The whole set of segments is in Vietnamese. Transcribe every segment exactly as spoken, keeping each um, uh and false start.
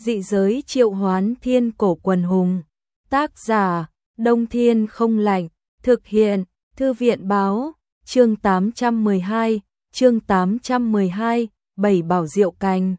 Dị giới triệu hoán thiên cổ quần hùng. Tác giả, Đông Thiên không lạnh. Thực hiện, Thư viện báo, chương tám trăm mười hai, chương tám trăm mười hai, bảy bảo diệu cành.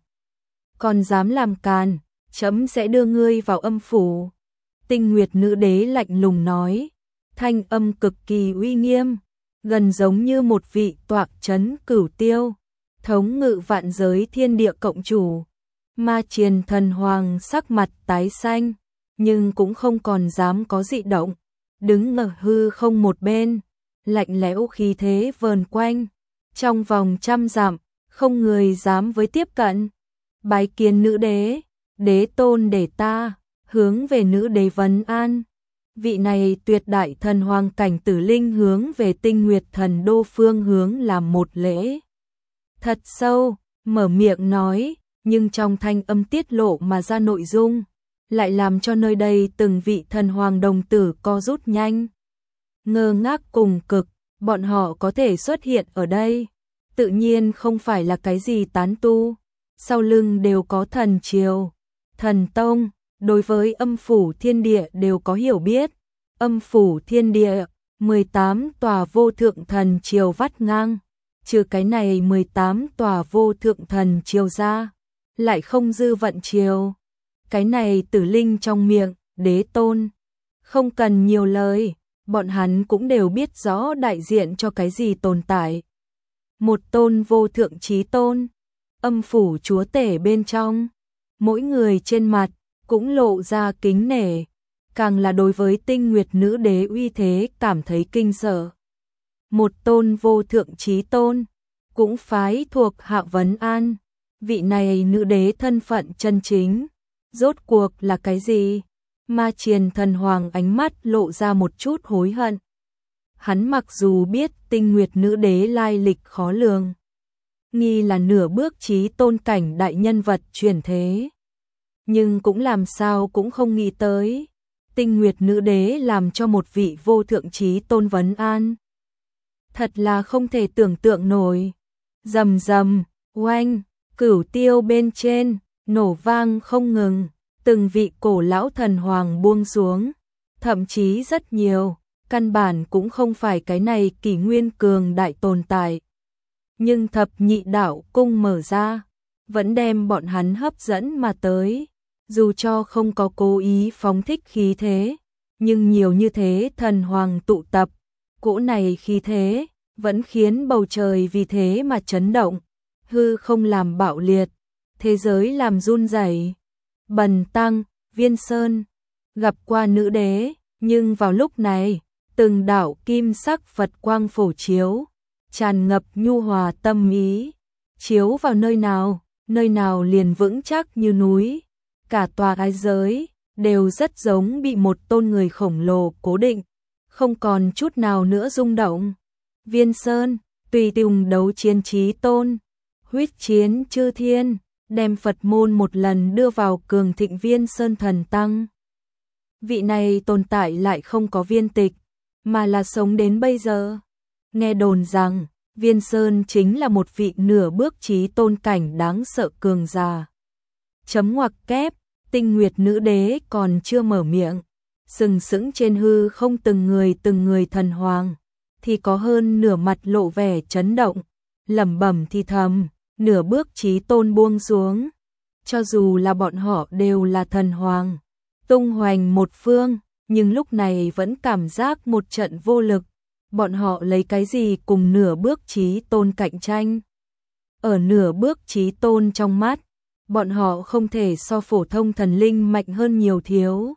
Còn dám làm càn, chấm sẽ đưa ngươi vào âm phủ. Tinh Nguyệt nữ đế lạnh lùng nói, thanh âm cực kỳ uy nghiêm, gần giống như một vị toạc trấn cửu tiêu, thống ngự vạn giới thiên địa cộng chủ. Ma Triền thần hoàng sắc mặt tái xanh, nhưng cũng không còn dám có dị động, đứng ở hư không một bên, lạnh lẽo khí thế vờn quanh, trong vòng trăm dặm, không người dám với tiếp cận. Bái kiến nữ đế, đế tôn để ta hướng về nữ đế vấn an. Vị này tuyệt đại thần hoàng cảnh tử linh hướng về Tinh Nguyệt thần đô phương hướng làm một lễ thật sâu, mở miệng nói, nhưng trong thanh âm tiết lộ mà ra nội dung, lại làm cho nơi đây từng vị thần hoàng đồng tử co rút nhanh. Ngơ ngác cùng cực, bọn họ có thể xuất hiện ở đây, tự nhiên không phải là cái gì tán tu, sau lưng đều có thần triều, thần tông, đối với âm phủ thiên địa đều có hiểu biết. Âm phủ thiên địa, mười tám tòa vô thượng thần triều vắt ngang, trừ cái này mười tám tòa vô thượng thần triều ra, lại không dư vận triều. Cái này tử linh trong miệng, đế tôn, không cần nhiều lời, bọn hắn cũng đều biết rõ đại diện cho cái gì tồn tại. Một tôn vô thượng chí tôn, âm phủ chúa tể bên trong, mỗi người trên mặt cũng lộ ra kính nể, càng là đối với Tinh Nguyệt nữ đế uy thế cảm thấy kinh sợ. Một tôn vô thượng chí tôn, cũng phái thuộc hạ vấn an, vị này nữ đế thân phận chân chính, rốt cuộc là cái gì? Ma Triền thần hoàng ánh mắt lộ ra một chút hối hận. Hắn mặc dù biết Tinh Nguyệt nữ đế lai lịch khó lường, nghi là nửa bước chí tôn cảnh đại nhân vật chuyển thế, nhưng cũng làm sao cũng không nghĩ tới, Tinh Nguyệt nữ đế làm cho một vị vô thượng chí tôn vấn an. Thật là không thể tưởng tượng nổi. Rầm rầm, oanh, cửu tiêu bên trên, nổ vang không ngừng, từng vị cổ lão thần hoàng buông xuống, thậm chí rất nhiều, căn bản cũng không phải cái này kỷ nguyên cường đại tồn tại. Nhưng thập nhị đạo cung mở ra, vẫn đem bọn hắn hấp dẫn mà tới. Dù cho không có cố ý phóng thích khí thế, nhưng nhiều như thế thần hoàng tụ tập, cỗ này khí thế, vẫn khiến bầu trời vì thế mà chấn động, hư không làm bạo liệt, thế giới làm run rẩy. Bần tăng, Viên Sơn, gặp qua nữ đế, nhưng vào lúc này, từng đạo kim sắc Phật quang phổ chiếu, tràn ngập nhu hòa tâm ý, chiếu vào nơi nào, nơi nào liền vững chắc như núi. Cả tòa ái giới đều rất giống bị một tôn người khổng lồ cố định, không còn chút nào nữa rung động. Viên Sơn, tùy tùng đấu chiến chí tôn, huyết chiến chư thiên, đem Phật môn một lần đưa vào cường thịnh Viên Sơn thần tăng. Vị này tồn tại lại không có viên tịch, mà là sống đến bây giờ. Nghe đồn rằng, Viên Sơn chính là một vị nửa bước chí tôn cảnh đáng sợ cường giả. Chấm ngoặc kép, Tinh Nguyệt nữ đế còn chưa mở miệng, sừng sững trên hư không từng người từng người thần hoàng, thì có hơn nửa mặt lộ vẻ chấn động, lẩm bẩm thì thầm, nửa bước chí tôn buông xuống. Cho dù là bọn họ đều là thần hoàng, tung hoành một phương, nhưng lúc này vẫn cảm giác một trận vô lực. Bọn họ lấy cái gì cùng nửa bước chí tôn cạnh tranh? Ở nửa bước chí tôn trong mắt, bọn họ không thể so phổ thông thần linh mạnh hơn nhiều thiếu.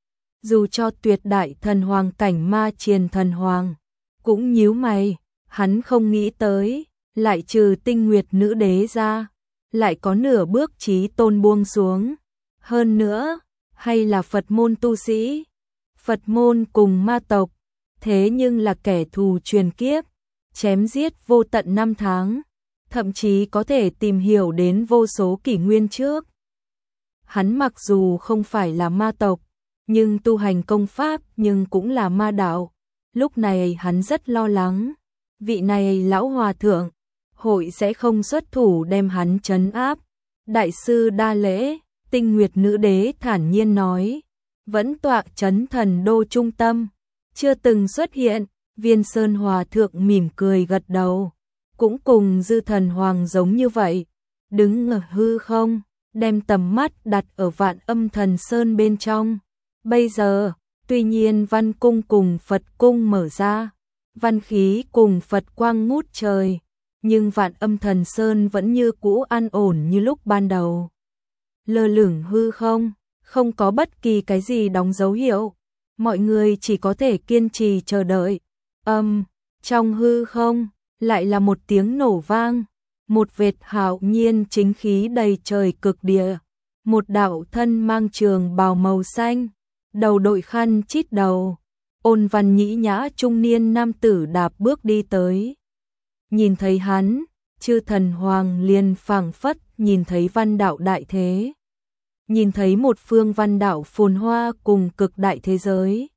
Dù cho tuyệt đại thần hoàng cảnh Ma Triền thần hoàng, cũng nhíu mày, hắn không nghĩ tới, lại trừ Tinh Nguyệt nữ đế ra, lại có nửa bước chí tôn buông xuống. Hơn nữa, hay là Phật môn tu sĩ, Phật môn cùng ma tộc, thế nhưng là kẻ thù truyền kiếp, chém giết vô tận năm tháng. Thậm chí có thể tìm hiểu đến vô số kỷ nguyên trước. Hắn mặc dù không phải là ma tộc, nhưng tu hành công pháp nhưng cũng là ma đạo. Lúc này hắn rất lo lắng, vị này lão hòa thượng, hội sẽ không xuất thủ đem hắn trấn áp. Đại sư đa lễ, Tinh Nguyệt Nữ Đế thản nhiên nói, vẫn tọa chấn thần đô trung tâm, chưa từng xuất hiện. Viên Sơn Hòa Thượng mỉm cười gật đầu, cũng cùng Dư Thần Hoàng giống như vậy, đứng ở hư không, đem tầm mắt đặt ở Vạn Âm Thần Sơn bên trong. Bây giờ, tuy nhiên Văn Cung cùng Phật Cung mở ra, văn khí cùng Phật quang ngút trời, nhưng Vạn Âm Thần Sơn vẫn như cũ an ổn như lúc ban đầu. Lơ lửng hư không, không có bất kỳ cái gì đóng dấu hiệu, mọi người chỉ có thể kiên trì chờ đợi. Âm, um, trong hư không, lại là một tiếng nổ vang, một vệt hạo nhiên chính khí đầy trời cực địa, một đạo thân mang trường bào màu xanh, đầu đội khăn chít đầu, ôn văn nhĩ nhã trung niên nam tử đạp bước đi tới. Nhìn thấy hắn, chư thần hoàng liền phảng phất nhìn thấy văn đạo đại thế, nhìn thấy một phương văn đạo phồn hoa cùng cực đại thế giới.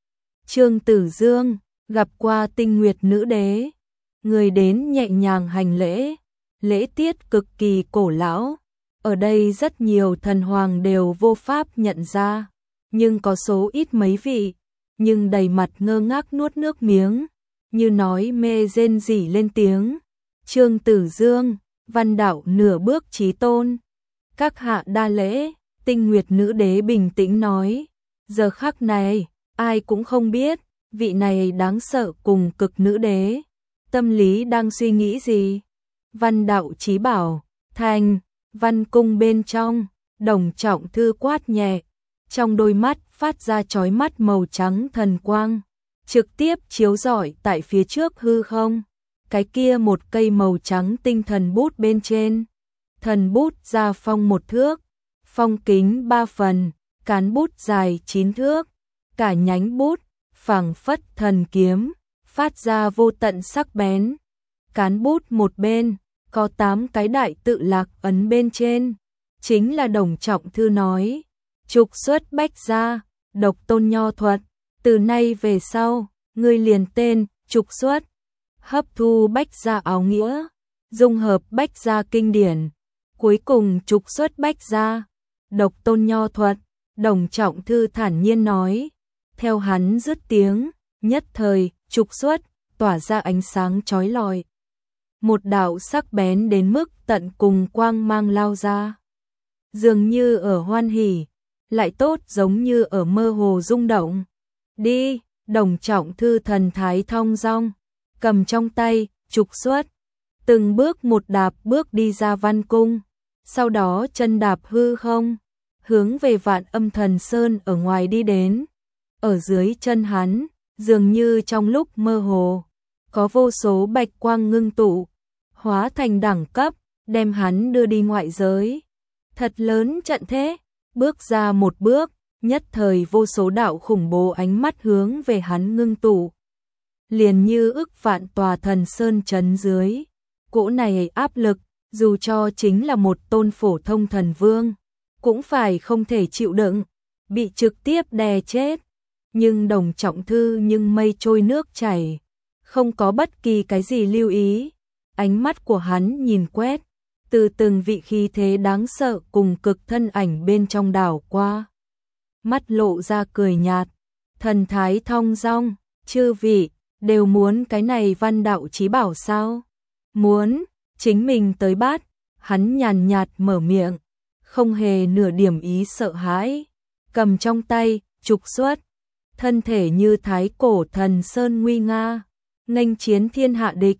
Trương Tử Dương gặp qua Tinh Nguyệt Nữ Đế, người đến nhẹ nhàng hành lễ, lễ tiết cực kỳ cổ lão, ở đây rất nhiều thần hoàng đều vô pháp nhận ra, nhưng có số ít mấy vị, nhưng đầy mặt ngơ ngác nuốt nước miếng, như nói mê rên rỉ lên tiếng. Trương Tử Dương, văn đạo nửa bước chí tôn, các hạ đa lễ. Tinh Nguyệt Nữ Đế bình tĩnh nói, giờ khắc này, ai cũng không biết, vị này đáng sợ cùng cực nữ đế, tâm lý đang suy nghĩ gì. Văn đạo chí bảo, thành, Văn Cung bên trong, Đồng Trọng Thư quát nhẹ, trong đôi mắt phát ra chói mắt màu trắng thần quang, trực tiếp chiếu rọi tại phía trước hư không, cái kia một cây màu trắng tinh thần bút bên trên, thần bút ra phong một thước, phong kính ba phần, cán bút dài chín thước, cả nhánh bút phảng phất thần kiếm, phát ra vô tận sắc bén. Cán bút một bên có tám cái đại tự lạc ấn bên trên, chính là Đồng Trọng Thư nói, trục xuất Bách gia, độc tôn nho thuật, từ nay về sau, ngươi liền tên trục xuất, hấp thu Bách gia áo nghĩa, dung hợp Bách gia kinh điển, cuối cùng trục xuất Bách gia, độc tôn nho thuật. Đồng Trọng Thư thản nhiên nói, theo hắn dứt tiếng, nhất thời trục xuất tỏa ra ánh sáng chói lọi, một đạo sắc bén đến mức tận cùng quang mang lao ra, dường như ở hoan hỉ, lại tốt giống như ở mơ hồ rung động. Đi. Đồng Trọng Thư thần thái thong dong, cầm trong tay trục xuất, từng bước một đạp bước đi ra Văn Cung, sau đó chân đạp hư không, hướng về Vạn Âm Thần Sơn ở ngoài đi đến. Ở dưới chân hắn, dường như trong lúc mơ hồ, có vô số bạch quang ngưng tụ, hóa thành đẳng cấp, đem hắn đưa đi ngoại giới. Thật lớn trận thế, bước ra một bước, nhất thời vô số đạo khủng bố ánh mắt hướng về hắn ngưng tụ. Liền như ức vạn tòa thần sơn chấn dưới, cỗ này áp lực, dù cho chính là một tôn phổ thông thần vương, cũng phải không thể chịu đựng, bị trực tiếp đè chết. Nhưng Đồng Trọng Thư nhưng mây trôi nước chảy, không có bất kỳ cái gì lưu ý, ánh mắt của hắn nhìn quét, từ từng vị khí thế đáng sợ cùng cực thân ảnh bên trong đảo qua. Mắt lộ ra cười nhạt, thần thái thong dong, chư vị, đều muốn cái này văn đạo chí bảo sao? Muốn, chính mình tới bát, hắn nhàn nhạt mở miệng, không hề nửa điểm ý sợ hãi, cầm trong tay, trục xuất, thân thể như thái cổ thần sơn nguy nga, nghênh chiến thiên hạ địch.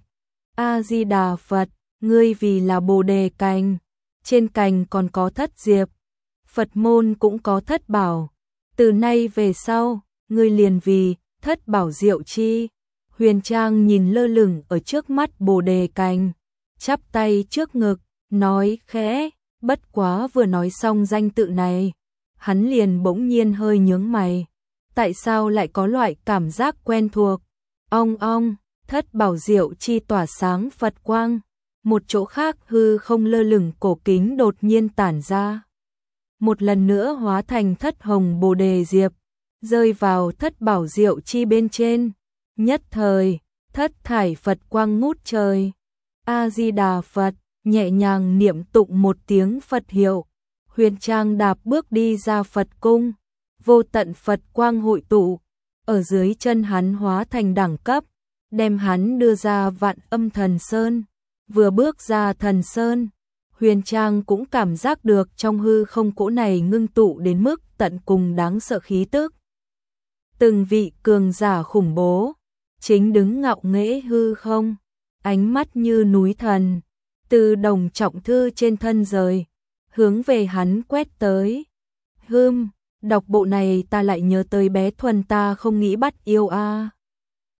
A-di-đà Phật, ngươi vì là bồ đề cành, trên cành còn có thất diệp, Phật môn cũng có thất bảo, từ nay về sau, ngươi liền vì thất bảo diệu chi. Huyền Trang nhìn lơ lửng ở trước mắt bồ đề cành, chắp tay trước ngực, nói khẽ, bất quá vừa nói xong danh tự này, hắn liền bỗng nhiên hơi nhướng mày, tại sao lại có loại cảm giác quen thuộc. Ong ong, thất bảo diệu chi tỏa sáng Phật quang, một chỗ khác hư không lơ lửng cổ kính đột nhiên tản ra, một lần nữa hóa thành thất hồng bồ đề diệp, rơi vào thất bảo diệu chi bên trên. Nhất thời, thất thải Phật quang ngút trời. A-di-đà Phật, nhẹ nhàng niệm tụng một tiếng Phật hiệu, Huyền Trang đạp bước đi ra Phật cung, vô tận Phật quang hội tụ, ở dưới chân hắn hóa thành đẳng cấp, đem hắn đưa ra Vạn Âm Thần Sơn. Vừa bước ra Thần Sơn, Huyền Trang cũng cảm giác được trong hư không cỗ này ngưng tụ đến mức tận cùng đáng sợ khí tức. Từng vị cường giả khủng bố, chính đứng ngạo nghễ hư không, ánh mắt như núi thần, từ Đồng Trọng Thư trên thân rời, hướng về hắn quét tới. Hừm, đọc bộ này ta lại nhớ tới bé Thuần ta không nghĩ bắt yêu a.